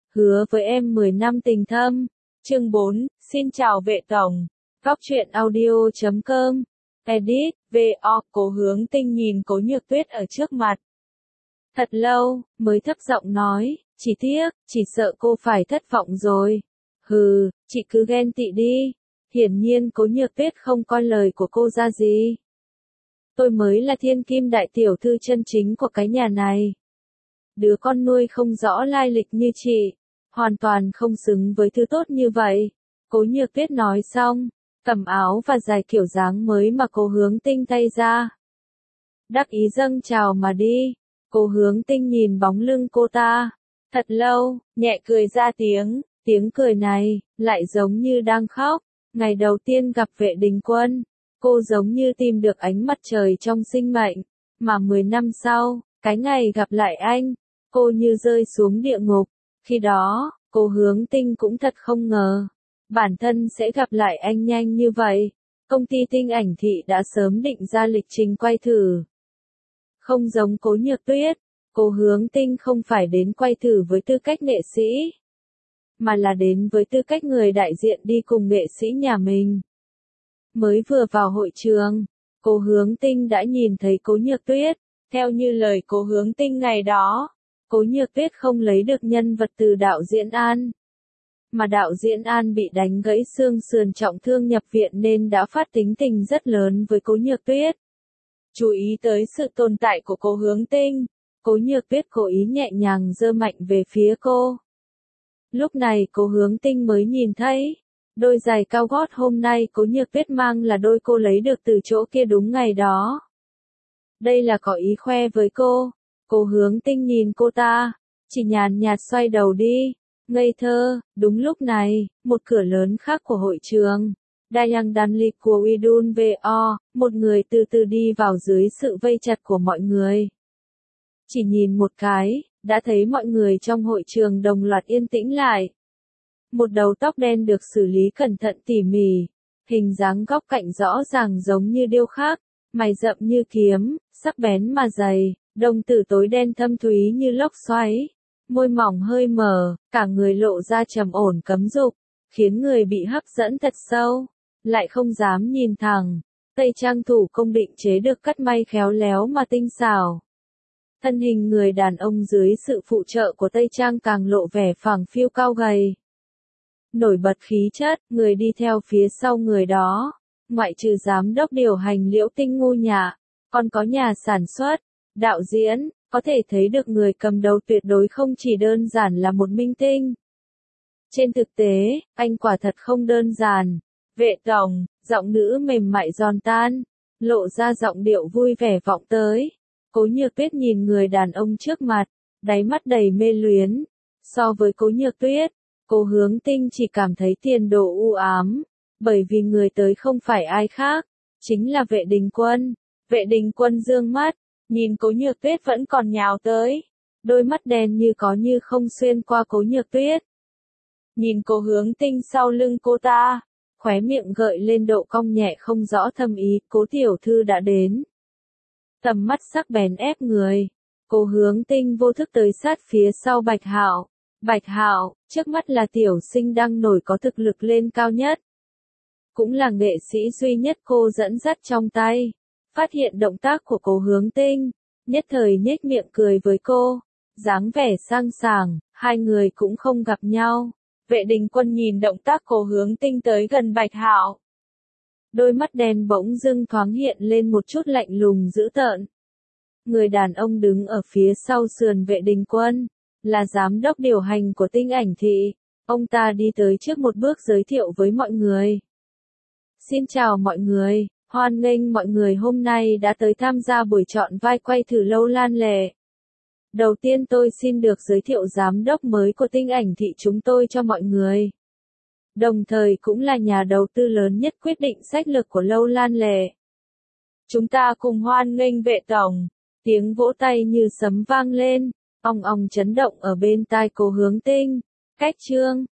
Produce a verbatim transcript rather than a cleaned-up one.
hứa với em mười năm tình thâm. Chương bốn, xin chào vệ tổng. Góc truyện audio chấm com. Edit, vê o, Cố Hướng Tinh nhìn Cố Nhược Tuyết ở trước mặt. Thật lâu, mới thấp giọng nói, chỉ tiếc, chỉ sợ cô phải thất vọng rồi. Hừ, chị cứ ghen tị đi. Hiển nhiên Cố Nhược Tuyết không coi lời của cô ra gì. Tôi mới là thiên kim đại tiểu thư chân chính của cái nhà này. Đứa con nuôi không rõ lai lịch như chị, hoàn toàn không xứng với thứ tốt như vậy. Cố Nhược Tuyết nói xong, cầm áo và giày kiểu dáng mới mà Cố Hướng Tinh thay ra. Đắc ý dâng chào mà đi. Cố Hướng Tinh nhìn bóng lưng cô ta, thật lâu, nhẹ cười ra tiếng, tiếng cười này, lại giống như đang khóc. Ngày đầu tiên gặp Vệ Đình Quân, cô giống như tìm được ánh mặt trời trong sinh mệnh, mà mười năm sau, cái ngày gặp lại anh, cô như rơi xuống địa ngục. Khi đó, Cố Hướng Tinh cũng thật không ngờ, bản thân sẽ gặp lại anh nhanh như vậy. Công ty Tinh Ảnh Thị đã sớm định ra lịch trình quay thử. Không giống Cố Nhược Tuyết, Cố Hướng Tinh không phải đến quay thử với tư cách nghệ sĩ, mà là đến với tư cách người đại diện đi cùng nghệ sĩ nhà mình. Mới vừa vào hội trường, Cố Hướng Tinh đã nhìn thấy Cố Nhược Tuyết. Theo như lời Cố Hướng Tinh ngày đó, Cố Nhược Tuyết không lấy được nhân vật từ đạo diễn An, mà đạo diễn An bị đánh gãy xương sườn trọng thương nhập viện nên đã phát tính tình rất lớn với Cố Nhược Tuyết. Chú ý tới sự tồn tại của Cố Hướng Tinh, Cố Nhược Tuyết cố ý nhẹ nhàng giơ mạnh về phía cô. Lúc này Cố Hướng Tinh mới nhìn thấy, đôi giày cao gót hôm nay Cố Nhược Tuyết mang là đôi cô lấy được từ chỗ kia đúng ngày đó. Đây là có ý khoe với cô. Cố Hướng Tinh nhìn cô ta, chỉ nhàn nhạt xoay đầu đi, ngây thơ. Đúng lúc này, một cửa lớn khác của hội trường, Dayang Danlik của Idun vê o, một người từ từ đi vào dưới sự vây chặt của mọi người. Chỉ nhìn một cái, đã thấy mọi người trong hội trường đồng loạt yên tĩnh lại. Một đầu tóc đen được xử lý cẩn thận tỉ mỉ, hình dáng góc cạnh rõ ràng giống như điêu khắc, mày rậm như kiếm, sắc bén mà dày, đồng tử tối đen thâm thúy như lốc xoáy, môi mỏng hơi mở, cả người lộ ra trầm ổn cấm dục, khiến người bị hấp dẫn thật sâu, lại không dám nhìn thẳng. Tây trang thủ công định chế được cắt may khéo léo mà tinh xảo. Thân hình người đàn ông dưới sự phụ trợ của Tây trang càng lộ vẻ phẳng phiu cao gầy. Nổi bật khí chất, người đi theo phía sau người đó, ngoại trừ giám đốc điều hành Liễu Tinh Ngu Nhạ, còn có nhà sản xuất, đạo diễn, có thể thấy được người cầm đầu tuyệt đối không chỉ đơn giản là một minh tinh. Trên thực tế, anh quả thật không đơn giản. Vệ tổng, giọng nữ mềm mại giòn tan, lộ ra giọng điệu vui vẻ vọng tới. Cố Nhược Tuyết nhìn người đàn ông trước mặt, đáy mắt đầy mê luyến. So với Cố Nhược Tuyết, Cố Hướng Tinh chỉ cảm thấy tiền đồ u ám, bởi vì người tới không phải ai khác, chính là Vệ Đình Quân. Vệ Đình Quân dương mắt, nhìn Cố Nhược Tuyết vẫn còn nhào tới, đôi mắt đen như có như không xuyên qua Cố Nhược Tuyết. Nhìn Cố Hướng Tinh sau lưng cô ta, khóe miệng gợi lên độ cong nhẹ không rõ thâm ý. Cố tiểu thư đã đến. Tầm mắt sắc bén ép người, Cố Hướng Tinh vô thức tới sát phía sau Bạch Hạo. Bạch Hạo, trước mắt là tiểu sinh đang nổi có thực lực lên cao nhất, cũng là nghệ sĩ duy nhất cô dẫn dắt trong tay. Phát hiện động tác của Cố Hướng Tinh, nhất thời nhếch miệng cười với cô, dáng vẻ sang sảng. Hai người cũng không gặp nhau. Vệ Đình Quân nhìn động tác Cố Hướng Tinh tới gần Bạch Hạo, đôi mắt đen bỗng dưng thoáng hiện lên một chút lạnh lùng dữ tợn. Người đàn ông đứng ở phía sau sườn Vệ Đình Quân, là giám đốc điều hành của Tinh Ảnh Thị. Ông ta đi tới trước một bước giới thiệu với mọi người. Xin chào mọi người, hoan nghênh mọi người hôm nay đã tới tham gia buổi chọn vai quay thử Lâu Lan Lệ. Đầu tiên tôi xin được giới thiệu giám đốc mới của Tinh Ảnh Thị chúng tôi cho mọi người. Đồng thời cũng là nhà đầu tư lớn nhất quyết định sách lược của Lâu Lan Lệ. Chúng ta cùng hoan nghênh Vệ tổng. Tiếng vỗ tay như sấm vang lên, ong ong chấn động ở bên tai Cố Hướng Tinh. Cách chương,